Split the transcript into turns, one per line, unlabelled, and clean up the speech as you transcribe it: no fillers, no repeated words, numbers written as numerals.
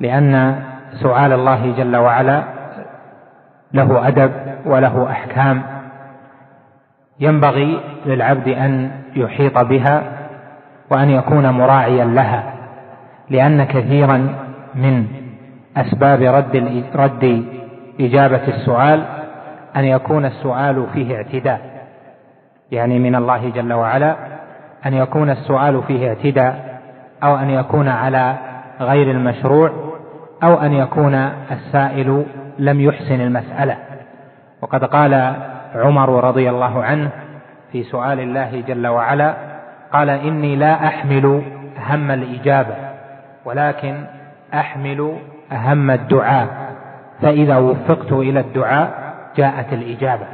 لأن سؤال الله جل وعلا له أدب وله أحكام ينبغي للعبد أن يحيط بها وأن يكون مراعيا لها، لأن كثيرا من أسباب رد إجابة السؤال أن يكون السؤال فيه اعتداء، يعني من الله جل وعلا أن يكون السؤال فيه اعتداء، أو أن يكون على غير المشروع، أو أن يكون السائل لم يحسن المسألة. وقد قال عمر رضي الله عنه في سؤال الله جل وعلا، قال: إني لا أحمل هم الإجابة ولكن أحمل هم الدعاء، فإذا وفقت إلى الدعاء جاءت الإجابة.